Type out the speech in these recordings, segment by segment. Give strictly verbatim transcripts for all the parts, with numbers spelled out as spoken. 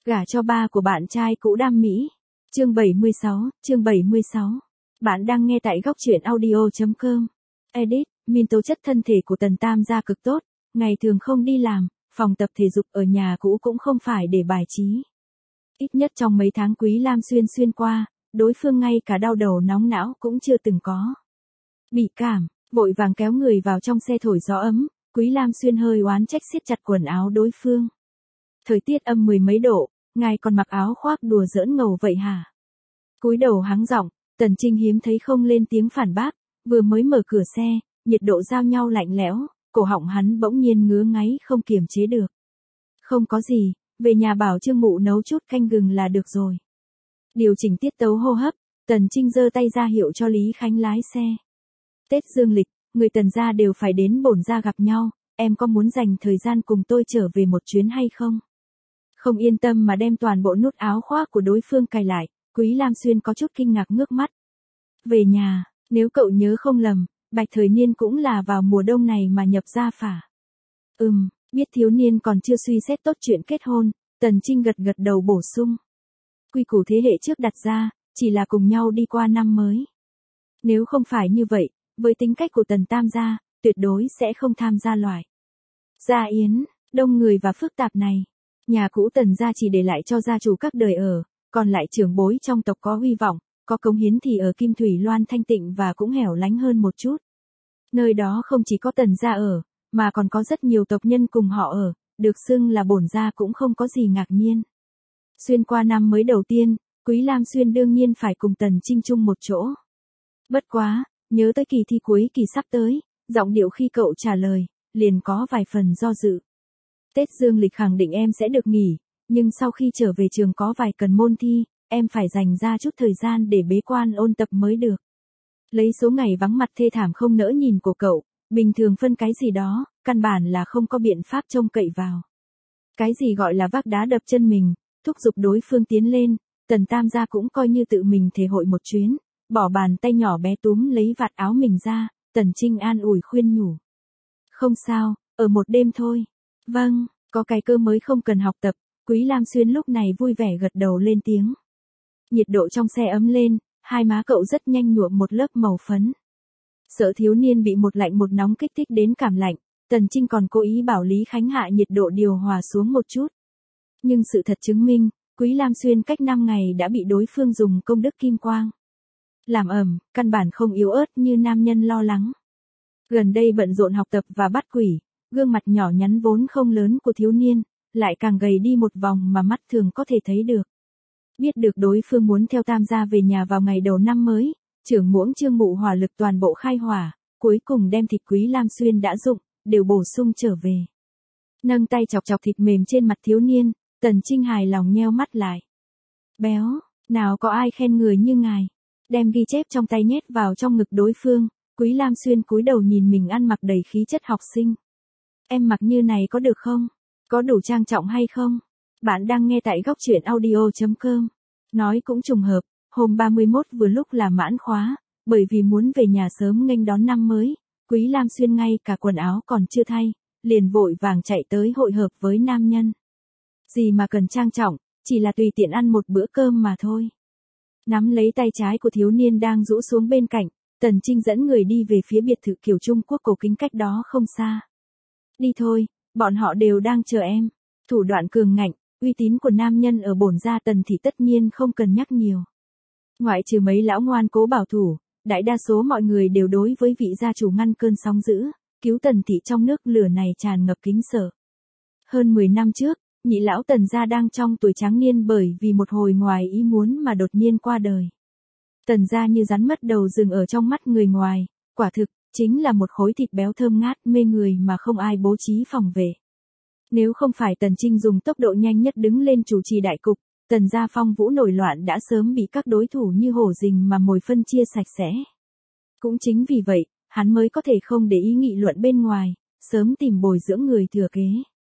Gả cho ba của bạn trai cũ đam mỹ. Chương bảy mươi sáu, chương bảy mươi sáu. Bạn đang nghe tại góc truyện audio chấm com. Edit, min tố chất thân thể của Tần Tam gia cực tốt, ngày thường không đi làm, phòng tập thể dục ở nhà cũ cũng không phải để bài trí. Ít nhất trong mấy tháng Quý Lam Xuyên xuyên qua, đối phương ngay cả đau đầu nóng não cũng chưa từng có. Bị cảm, vội vàng kéo người vào trong xe thổi gió ấm, Quý Lam Xuyên hơi oán trách siết chặt quần áo đối phương. Thời tiết âm mười mấy độ, ngài còn mặc áo khoác đùa giỡn ngầu vậy hả? Cúi đầu hắng giọng, Tần Trinh hiếm thấy không lên tiếng phản bác, vừa mới mở cửa xe, nhiệt độ giao nhau lạnh lẽo, cổ họng hắn bỗng nhiên ngứa ngáy không kiềm chế được. Không có gì, về nhà bảo Trương Mụ nấu chút canh gừng là được rồi. Điều chỉnh tiết tấu hô hấp, Tần Trinh giơ tay ra hiệu cho Lý Khánh lái xe. Tết dương lịch, người Tần gia đều phải đến bổn gia gặp nhau, em có muốn dành thời gian cùng tôi trở về một chuyến hay không? Không yên tâm mà đem toàn bộ nút áo khoác của đối phương cài lại, Quý Lam Xuyên có chút kinh ngạc ngước mắt. Về nhà, nếu cậu nhớ không lầm, Bạch Thời Niên cũng là vào mùa đông này mà nhập gia phả. Ừm, biết thiếu niên còn chưa suy xét tốt chuyện kết hôn, Tần Trinh gật gật đầu bổ sung. Quy củ thế hệ trước đặt ra, chỉ là cùng nhau đi qua năm mới. Nếu không phải như vậy, với tính cách của Tần Tam gia, tuyệt đối sẽ không tham gia loại gia yến, đông người và phức tạp này. Nhà cũ Tần gia chỉ để lại cho gia chủ các đời ở, còn lại trưởng bối trong tộc có hy vọng, có cống hiến thì ở Kim Thủy Loan thanh tịnh và cũng hẻo lánh hơn một chút. Nơi đó không chỉ có Tần gia ở, mà còn có rất nhiều tộc nhân cùng họ ở, được xưng là bổn gia cũng không có gì ngạc nhiên. Xuyên qua năm mới đầu tiên, Quý Lam Xuyên đương nhiên phải cùng Tần Trinh chung một chỗ. Bất quá, nhớ tới kỳ thi cuối kỳ sắp tới, giọng điệu khi cậu trả lời, liền có vài phần do dự. Tết dương lịch khẳng định em sẽ được nghỉ, nhưng sau khi trở về trường có vài cần môn thi, em phải dành ra chút thời gian để bế quan ôn tập mới được. Lấy số ngày vắng mặt thê thảm không nỡ nhìn của cậu, bình thường phân cái gì đó, căn bản là không có biện pháp trông cậy vào. Cái gì gọi là vác đá đập chân mình, thúc giục đối phương tiến lên, Tần Tam gia cũng coi như tự mình thể hội một chuyến, bỏ bàn tay nhỏ bé túm lấy vạt áo mình ra, Tần Trinh an ủi khuyên nhủ. Không sao, ở một đêm thôi. Vâng, có cái cơ mới không cần học tập, Quý Lam Xuyên lúc này vui vẻ gật đầu lên tiếng. Nhiệt độ trong xe ấm lên, hai má cậu rất nhanh nhuộm một lớp màu phấn. Sợ thiếu niên bị một lạnh một nóng kích thích đến cảm lạnh, Tần Trinh còn cố ý bảo Lý Khánh hạ nhiệt độ điều hòa xuống một chút. Nhưng sự thật chứng minh, Quý Lam Xuyên cách năm ngày đã bị đối phương dùng công đức kim quang làm ẩm, căn bản không yếu ớt như nam nhân lo lắng. Gần đây bận rộn học tập và bắt quỷ, gương mặt nhỏ nhắn vốn không lớn của thiếu niên, lại càng gầy đi một vòng mà mắt thường có thể thấy được. Biết được đối phương muốn theo Tam gia về nhà vào ngày đầu năm mới, trưởng muỗng Trương Mụ hỏa lực toàn bộ khai hỏa, cuối cùng đem thịt Quý Lam Xuyên đã dụng, đều bổ sung trở về. Nâng tay chọc chọc thịt mềm trên mặt thiếu niên, Tần Trinh hài lòng nheo mắt lại. Béo, nào có ai khen người như ngài. Đem ghi chép trong tay nhét vào trong ngực đối phương, Quý Lam Xuyên cúi đầu nhìn mình ăn mặc đầy khí chất học sinh. Em mặc như này có được không? Có đủ trang trọng hay không? Bạn đang nghe tại góc truyện audio chấm com. Nói cũng trùng hợp, hôm ba mươi mốt vừa lúc là mãn khóa, bởi vì muốn về nhà sớm nghênh đón năm mới, Quý Lam Xuyên ngay cả quần áo còn chưa thay, liền vội vàng chạy tới hội hợp với nam nhân. Gì mà cần trang trọng, chỉ là tùy tiện ăn một bữa cơm mà thôi. Nắm lấy tay trái của thiếu niên đang rũ xuống bên cạnh, Tần Trinh dẫn người đi về phía biệt thự kiểu Trung Quốc cổ kính cách đó không xa. Đi thôi, bọn họ đều đang chờ em. Thủ đoạn cường ngạnh, uy tín của nam nhân ở bổn gia Tần thì tất nhiên không cần nhắc nhiều. Ngoại trừ mấy lão ngoan cố bảo thủ, đại đa số mọi người đều đối với vị gia chủ ngăn cơn sóng dữ, cứu Tần thị trong nước lửa này tràn ngập kính sợ. Hơn mười năm trước, nhị lão Tần gia đang trong tuổi tráng niên bởi vì một hồi ngoài ý muốn mà đột nhiên qua đời. Tần gia như rắn mất đầu rừng ở trong mắt người ngoài, quả thực, chính là một khối thịt béo thơm ngát mê người mà không ai bố trí phòng vệ. Nếu không phải Tần Trinh dùng tốc độ nhanh nhất đứng lên chủ trì đại cục, Tần gia phong vũ nổi loạn đã sớm bị các đối thủ như hổ rình mà mồi phân chia sạch sẽ. Cũng chính vì vậy, hắn mới có thể không để ý nghị luận bên ngoài, sớm tìm bồi dưỡng người thừa kế.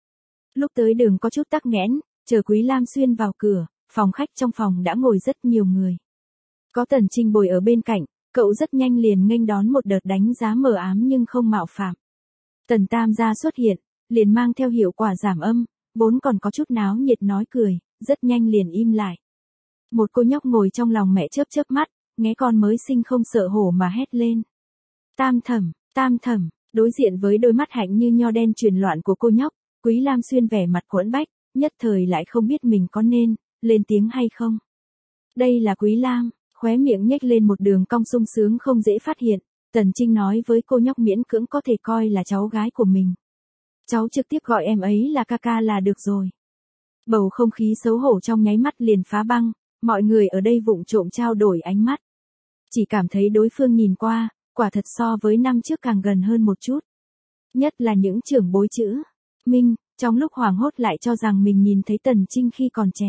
Lúc tới đường có chút tắc nghẽn, chờ Quý Lam Xuyên vào cửa, phòng khách trong phòng đã ngồi rất nhiều người. Có Tần Trinh bồi ở bên cạnh, cậu rất nhanh liền nghênh đón một đợt đánh giá mờ ám nhưng không mạo phạm. Tần Tam gia xuất hiện, liền mang theo hiệu quả giảm âm, vốn còn có chút náo nhiệt nói cười, rất nhanh liền im lại. Một cô nhóc ngồi trong lòng mẹ chớp chớp mắt, nghe con mới sinh không sợ hổ mà hét lên. Tam thẩm, tam thẩm, đối diện với đôi mắt hạnh như nho đen truyền loạn của cô nhóc, Quý Lam Xuyên vẻ mặt quẫn bách, nhất thời lại không biết mình có nên lên tiếng hay không. Đây là Quý Lam, khóe miệng nhếch lên một đường cong sung sướng không dễ phát hiện, Tần Trinh nói với cô nhóc miễn cưỡng có thể coi là cháu gái của mình. Cháu trực tiếp gọi em ấy là ca ca là được rồi. Bầu không khí xấu hổ trong nháy mắt liền phá băng, mọi người ở đây vụng trộm trao đổi ánh mắt. Chỉ cảm thấy đối phương nhìn qua, quả thật so với năm trước càng gần hơn một chút. Nhất là những trưởng bối chữ Minh, trong lúc hoảng hốt lại cho rằng mình nhìn thấy Tần Trinh khi còn trẻ.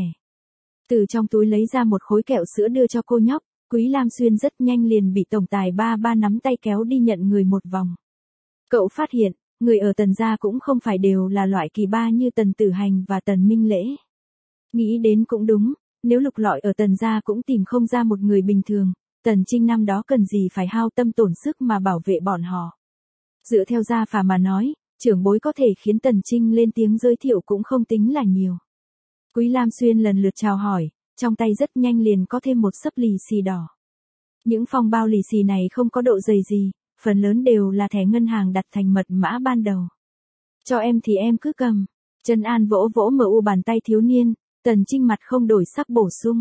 Từ trong túi lấy ra một khối kẹo sữa đưa cho cô nhóc, Quý Lam Xuyên rất nhanh liền bị tổng tài ba ba nắm tay kéo đi nhận người một vòng. Cậu phát hiện, người ở Tần gia cũng không phải đều là loại kỳ ba như Tần Tử Hành và Tần Minh Lễ. Nghĩ đến cũng đúng, nếu lục lọi ở Tần gia cũng tìm không ra một người bình thường, Tần Trinh năm đó cần gì phải hao tâm tổn sức mà bảo vệ bọn họ. Dựa theo gia phả mà nói, trưởng bối có thể khiến Tần Trinh lên tiếng giới thiệu cũng không tính là nhiều. Quý Lam Xuyên lần lượt chào hỏi, trong tay rất nhanh liền có thêm một xấp lì xì đỏ. Những phong bao lì xì này không có độ dày gì, phần lớn đều là thẻ ngân hàng đặt thành mật mã ban đầu. Cho em thì em cứ cầm. Trần An vỗ vỗ mờ u bàn tay thiếu niên, Tần Trinh mặt không đổi sắc bổ sung.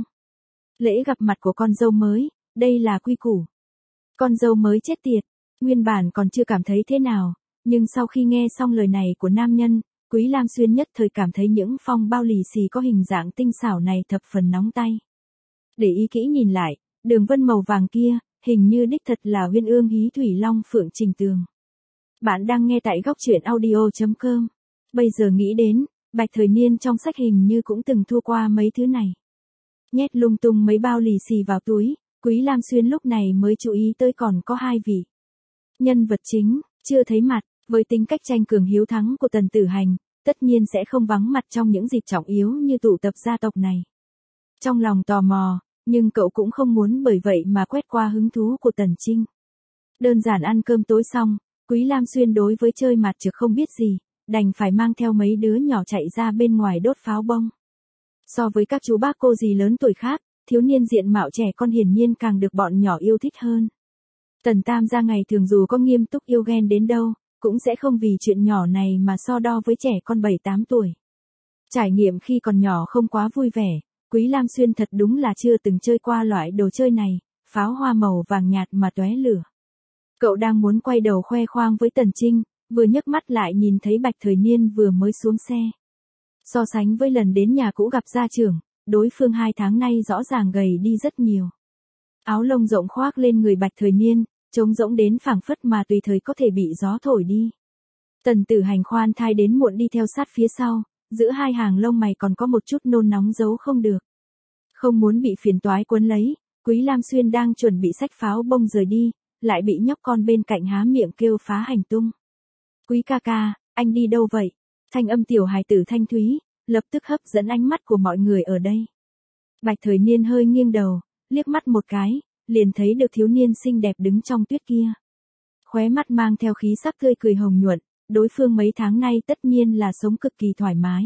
Lễ gặp mặt của con dâu mới, đây là quy củ. Con dâu mới chết tiệt, nguyên bản còn chưa cảm thấy thế nào, nhưng sau khi nghe xong lời này của nam nhân, Quý Lam Xuyên nhất thời cảm thấy những phong bao lì xì có hình dạng tinh xảo này thập phần nóng tay. Để ý kỹ nhìn lại, đường vân màu vàng kia, hình như đích thật là Uyên Ương Hí Thủy Long Phượng Trình Tường. Bạn đang nghe tại góc truyện audio chấm com. Bây giờ nghĩ đến, Bạch Thời Niên trong sách hình như cũng từng thua qua mấy thứ này. Nhét lung tung mấy bao lì xì vào túi, Quý Lam Xuyên lúc này mới chú ý tới còn có hai vị. Nhân vật chính, chưa thấy mặt, với tính cách tranh cường hiếu thắng của Tần Tử Hành, tất nhiên sẽ không vắng mặt trong những dịp trọng yếu như tụ tập gia tộc này. Trong lòng tò mò, nhưng cậu cũng không muốn bởi vậy mà quét qua hứng thú của Tần Trinh. Đơn giản ăn cơm tối xong, Quý Lam Xuyên đối với chơi mặt trực không biết gì, đành phải mang theo mấy đứa nhỏ chạy ra bên ngoài đốt pháo bông. So với các chú bác cô dì lớn tuổi khác, thiếu niên diện mạo trẻ con hiển nhiên càng được bọn nhỏ yêu thích hơn. Tần Tam gia ngày thường dù có nghiêm túc yêu ghen đến đâu, cũng sẽ không vì chuyện nhỏ này mà so đo với trẻ con bảy tám tuổi. Trải nghiệm khi còn nhỏ không quá vui vẻ, Quý Lam Xuyên thật đúng là chưa từng chơi qua loại đồ chơi này, pháo hoa màu vàng nhạt mà tóe lửa. Cậu đang muốn quay đầu khoe khoang với Tần Trinh, vừa nhấc mắt lại nhìn thấy Bạch Thời Niên vừa mới xuống xe. So sánh với lần đến nhà cũ gặp gia trưởng, đối phương hai tháng nay rõ ràng gầy đi rất nhiều. Áo lông rộng khoác lên người Bạch Thời Niên, trông rỗng đến phảng phất mà tùy thời có thể bị gió thổi đi. Tần Tử Hành khoan thai đến muộn đi theo sát phía sau, giữa hai hàng lông mày còn có một chút nôn nóng giấu không được. Không muốn bị phiền toái quấn lấy, Quý Lam Xuyên đang chuẩn bị xách pháo bông rời đi, lại bị nhóc con bên cạnh há miệng kêu phá hành tung. Quý ca ca, anh đi đâu vậy? Thanh âm tiểu hài tử thanh thúy, lập tức hấp dẫn ánh mắt của mọi người ở đây. Bạch Thời Niên hơi nghiêng đầu, liếc mắt một cái, liền thấy được thiếu niên xinh đẹp đứng trong tuyết kia. Khóe mắt mang theo khí sắc tươi cười hồng nhuận, đối phương mấy tháng nay tất nhiên là sống cực kỳ thoải mái.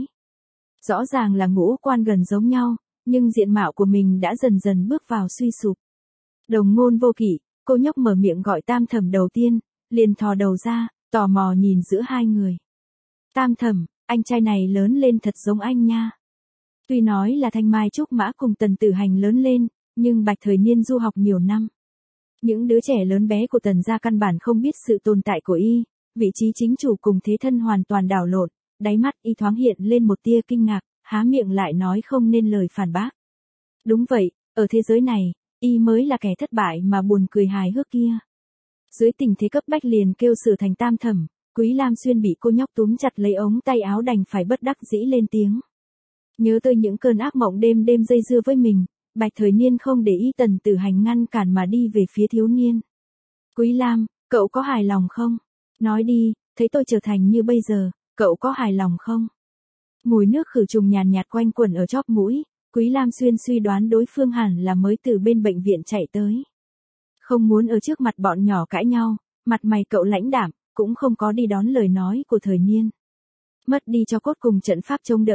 Rõ ràng là ngũ quan gần giống nhau, nhưng diện mạo của mình đã dần dần bước vào suy sụp. Đồng ngôn vô kỷ, cô nhóc mở miệng gọi Tam thẩm đầu tiên, liền thò đầu ra, tò mò nhìn giữa hai người. Tam thẩm, anh trai này lớn lên thật giống anh nha. Tuy nói là Thanh Mai Trúc Mã cùng Tần Tử Hành lớn lên, nhưng Bạch Thời Niên du học nhiều năm. Những đứa trẻ lớn bé của Tần gia căn bản không biết sự tồn tại của y, vị trí chính chủ cùng thế thân hoàn toàn đảo lộn, đáy mắt y thoáng hiện lên một tia kinh ngạc, há miệng lại nói không nên lời phản bác. Đúng vậy, ở thế giới này, y mới là kẻ thất bại mà buồn cười hài hước kia. Dưới tình thế cấp bách liền kêu sửa thành Tam thẩm, Quý Lam Xuyên bị cô nhóc túm chặt lấy ống tay áo đành phải bất đắc dĩ lên tiếng. Nhớ tới những cơn ác mộng đêm đêm dây dưa với mình, Bạch Thời Niên không để ý Tần Tử Hành ngăn cản mà đi về phía thiếu niên. Quý Lam, cậu có hài lòng không? Nói đi, thấy tôi trở thành như bây giờ, cậu có hài lòng không? Mùi nước khử trùng nhàn nhạt quanh quẩn ở chóp mũi, Quý Lam Xuyên suy đoán đối phương hẳn là mới từ bên bệnh viện chạy tới. Không muốn ở trước mặt bọn nhỏ cãi nhau, mặt mày cậu lãnh đạm, cũng không có đi đón lời nói của Thời Niên. Mất đi cho cốt cùng trận pháp chống đỡ,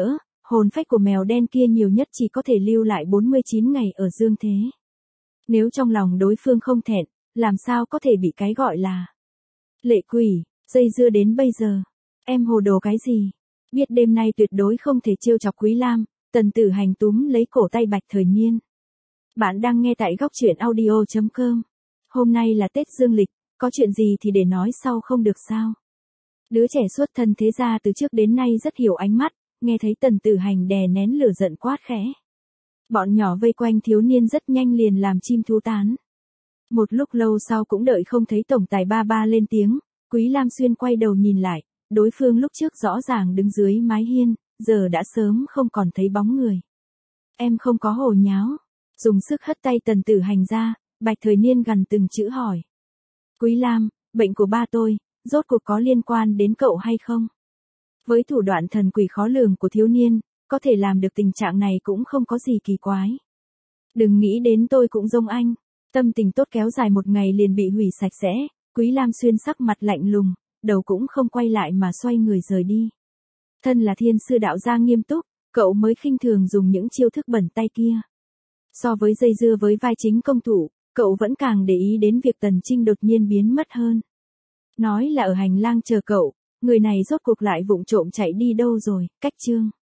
Hồn phách của mèo đen kia nhiều nhất chỉ có thể lưu lại bốn mươi chín ngày ở dương thế. Nếu trong lòng đối phương không thẹn, làm sao có thể bị cái gọi là lệ quỷ, dây dưa đến bây giờ. Em hồ đồ cái gì? Biết đêm nay tuyệt đối không thể trêu chọc Quý Lam, Tần Tử Hành túm lấy cổ tay Bạch Thời Niên. Bạn đang nghe tại góc truyện audio chấm com. Hôm nay là Tết Dương lịch, có chuyện gì thì để nói sau không được sao? Đứa trẻ xuất thân thế gia từ trước đến nay rất hiểu ánh mắt, nghe thấy Tần Tử Hành đè nén lửa giận quát khẽ. Bọn nhỏ vây quanh thiếu niên rất nhanh liền làm chim thú tán. Một lúc lâu sau cũng đợi không thấy tổng tài ba ba lên tiếng, Quý Lam Xuyên quay đầu nhìn lại, đối phương lúc trước rõ ràng đứng dưới mái hiên, giờ đã sớm không còn thấy bóng người. Em không có hồ nháo, dùng sức hất tay Tần Tử Hành ra, Bạch Thời Niên gằn từng chữ hỏi. Quý Lam, bệnh của ba tôi, rốt cuộc có liên quan đến cậu hay không? Với thủ đoạn thần quỷ khó lường của thiếu niên, có thể làm được tình trạng này cũng không có gì kỳ quái. Đừng nghĩ đến tôi cũng giống anh. Tâm tình tốt kéo dài một ngày liền bị hủy sạch sẽ, Quý Lam Xuyên sắc mặt lạnh lùng, đầu cũng không quay lại mà xoay người rời đi. Thân là thiên sư đạo gia nghiêm túc, cậu mới khinh thường dùng những chiêu thức bẩn tay kia. So với dây dưa với vai chính công thủ, cậu vẫn càng để ý đến việc Tần Trinh đột nhiên biến mất hơn. Nói là ở hành lang chờ cậu, người này rốt cuộc lại vụng trộm chạy đi đâu rồi, cách chương.